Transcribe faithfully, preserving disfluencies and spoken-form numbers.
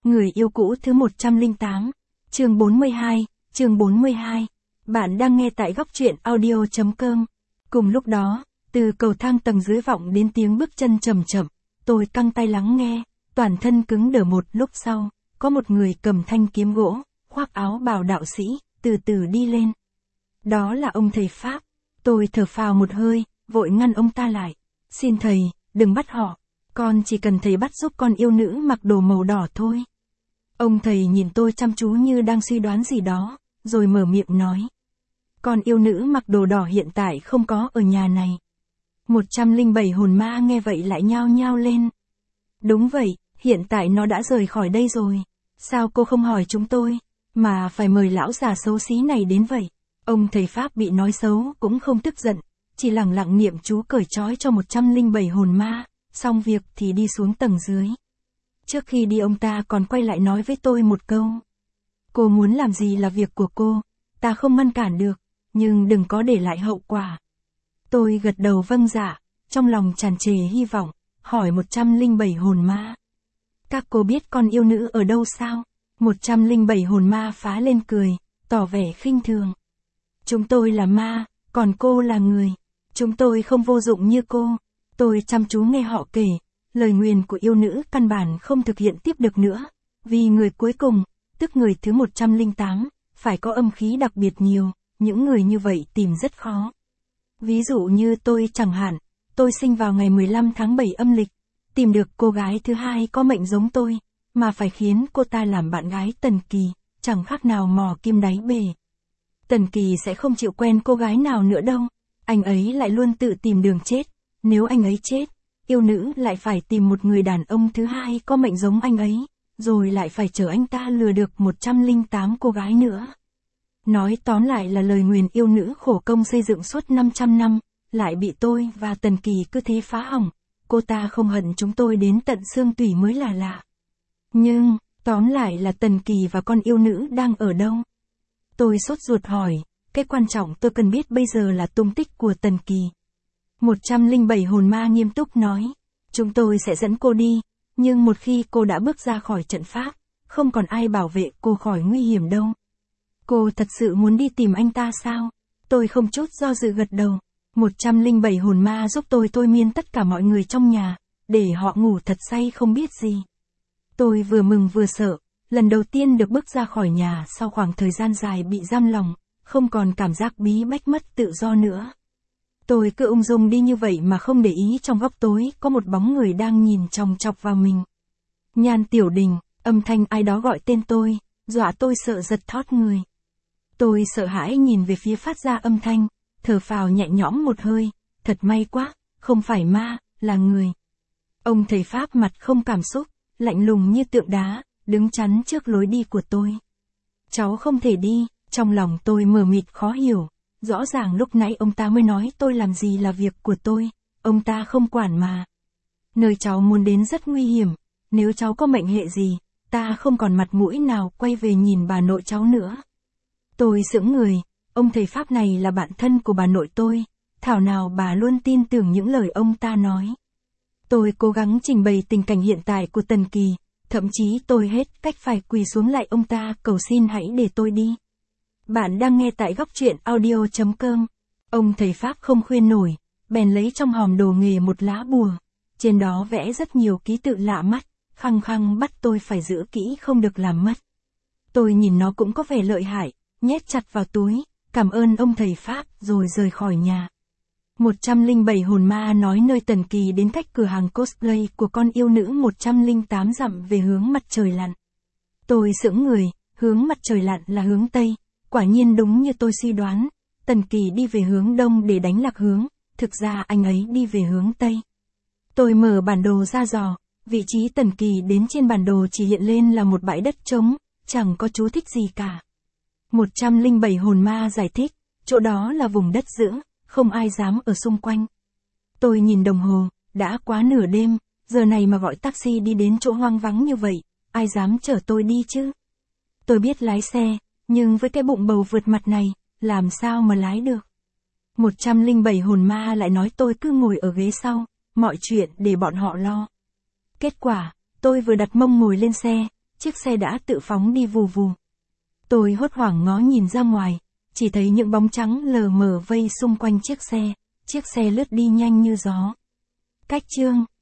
Người yêu cũ thứ một trăm lẻ tám, chương bốn mươi hai, chương bốn mươi hai. Bạn đang nghe tại góc truyện audio.com. Cùng lúc đó, từ cầu thang tầng dưới vọng đến tiếng bước chân chậm chậm, tôi căng tay lắng nghe, toàn thân cứng đờ. Một lúc sau, có một người cầm thanh kiếm gỗ, khoác áo bào đạo sĩ, từ từ đi lên. Đó là ông thầy Pháp. Tôi thở phào một hơi, vội ngăn ông ta lại. Xin thầy, đừng bắt họ. Con chỉ cần thầy bắt giúp con yêu nữ mặc đồ màu đỏ thôi. Ông thầy nhìn tôi chăm chú như đang suy đoán gì đó, rồi mở miệng nói. Con yêu nữ mặc đồ đỏ hiện tại không có ở nhà này. một trăm lẻ bảy hồn ma nghe vậy lại nhao nhao lên. Đúng vậy, hiện tại nó đã rời khỏi đây rồi. Sao cô không hỏi chúng tôi, mà phải mời lão già xấu xí này đến vậy? Ông thầy Pháp bị nói xấu cũng không tức giận, chỉ lặng lặng niệm chú cởi trói cho một trăm lẻ bảy hồn ma, xong việc thì đi xuống tầng dưới. Trước khi đi ông ta còn quay lại nói với tôi một câu. Cô muốn làm gì là việc của cô, ta không ngăn cản được, nhưng đừng có để lại hậu quả. Tôi gật đầu vâng dạ, trong lòng tràn trề hy vọng, hỏi một trăm lẻ bảy hồn ma. Các cô biết con yêu nữ ở đâu sao? một trăm lẻ bảy hồn ma phá lên cười, tỏ vẻ khinh thường. Chúng tôi là ma, còn cô là người. Chúng tôi không vô dụng như cô. Tôi chăm chú nghe họ kể, lời nguyền của yêu nữ căn bản không thực hiện tiếp được nữa, vì người cuối cùng, tức người thứ một trăm lẻ tám, phải có âm khí đặc biệt nhiều, những người như vậy tìm rất khó. Ví dụ như tôi chẳng hạn, tôi sinh vào ngày mười lăm tháng bảy âm lịch, tìm được cô gái thứ hai có mệnh giống tôi, mà phải khiến cô ta làm bạn gái Tần Kỳ, chẳng khác nào mò kim đáy bể. Tần Kỳ sẽ không chịu quen cô gái nào nữa đâu, anh ấy lại luôn tự tìm đường chết, nếu anh ấy chết, yêu nữ lại phải tìm một người đàn ông thứ hai có mệnh giống anh ấy, rồi lại phải chờ anh ta lừa được một trăm lẻ tám cô gái nữa. Nói tóm lại là lời nguyền yêu nữ khổ công xây dựng suốt năm trăm năm, lại bị tôi và Tần Kỳ cứ thế phá hỏng, cô ta không hận chúng tôi đến tận xương tủy mới là lạ. Nhưng, tóm lại là Tần Kỳ và con yêu nữ đang ở đâu? Tôi sốt ruột hỏi, cái quan trọng tôi cần biết bây giờ là tung tích của Tần Kỳ. một trăm lẻ bảy hồn ma nghiêm túc nói, chúng tôi sẽ dẫn cô đi, nhưng một khi cô đã bước ra khỏi trận pháp, không còn ai bảo vệ cô khỏi nguy hiểm đâu. Cô thật sự muốn đi tìm anh ta sao? Tôi không chút do dự gật đầu. một trăm lẻ bảy hồn ma giúp tôi thôi miên tất cả mọi người trong nhà, để họ ngủ thật say không biết gì. Tôi vừa mừng vừa sợ, lần đầu tiên được bước ra khỏi nhà sau khoảng thời gian dài bị giam lòng, không còn cảm giác bí bách mất tự do nữa. Tôi cứ ung dung đi như vậy mà không để ý trong góc tối có một bóng người đang nhìn chòng chọc vào mình. Nhan Tiểu Đình, âm thanh ai đó gọi tên tôi, dọa tôi sợ giật thót người. Tôi sợ hãi nhìn về phía phát ra âm thanh, thở phào nhẹ nhõm một hơi, thật may quá, không phải ma, là người. Ông thầy Pháp mặt không cảm xúc, lạnh lùng như tượng đá, đứng chắn trước lối đi của tôi. Cháu không thể đi, trong lòng tôi mờ mịt khó hiểu. Rõ ràng lúc nãy ông ta mới nói tôi làm gì là việc của tôi, ông ta không quản mà. Nơi cháu muốn đến rất nguy hiểm, nếu cháu có mệnh hệ gì, ta không còn mặt mũi nào quay về nhìn bà nội cháu nữa. Tôi sững người, ông thầy Pháp này là bạn thân của bà nội tôi, thảo nào bà luôn tin tưởng những lời ông ta nói. Tôi cố gắng trình bày tình cảnh hiện tại của Tần Kỳ, thậm chí tôi hết cách phải quỳ xuống lại ông ta cầu xin hãy để tôi đi. Bạn đang nghe tại góc truyện audio.com. Ông thầy Pháp không khuyên nổi, bèn lấy trong hòm đồ nghề một lá bùa. Trên đó vẽ rất nhiều ký tự lạ mắt, khăng khăng bắt tôi phải giữ kỹ không được làm mất. Tôi nhìn nó cũng có vẻ lợi hại, nhét chặt vào túi, cảm ơn ông thầy Pháp rồi rời khỏi nhà. một trăm lẻ bảy hồn ma nói nơi Tần Kỳ đến cách cửa hàng cosplay của con yêu nữ một trăm lẻ tám dặm về hướng mặt trời lặn. Tôi sững người, hướng mặt trời lặn là hướng Tây. Quả nhiên đúng như tôi suy đoán, Tần Kỳ đi về hướng Đông để đánh lạc hướng, thực ra anh ấy đi về hướng Tây. Tôi mở bản đồ ra dò, vị trí Tần Kỳ đến trên bản đồ chỉ hiện lên là một bãi đất trống, chẳng có chú thích gì cả. một trăm lẻ bảy hồn ma giải thích, chỗ đó là vùng đất dưỡng, không ai dám ở xung quanh. Tôi nhìn đồng hồ, đã quá nửa đêm, giờ này mà gọi taxi đi đến chỗ hoang vắng như vậy, ai dám chở tôi đi chứ? Tôi biết lái xe, nhưng với cái bụng bầu vượt mặt này, làm sao mà lái được? một trăm lẻ bảy hồn ma lại nói tôi cứ ngồi ở ghế sau, mọi chuyện để bọn họ lo. Kết quả, tôi vừa đặt mông ngồi lên xe, chiếc xe đã tự phóng đi vù vù. Tôi hốt hoảng ngó nhìn ra ngoài, chỉ thấy những bóng trắng lờ mờ vây xung quanh chiếc xe, chiếc xe lướt đi nhanh như gió. Cách chương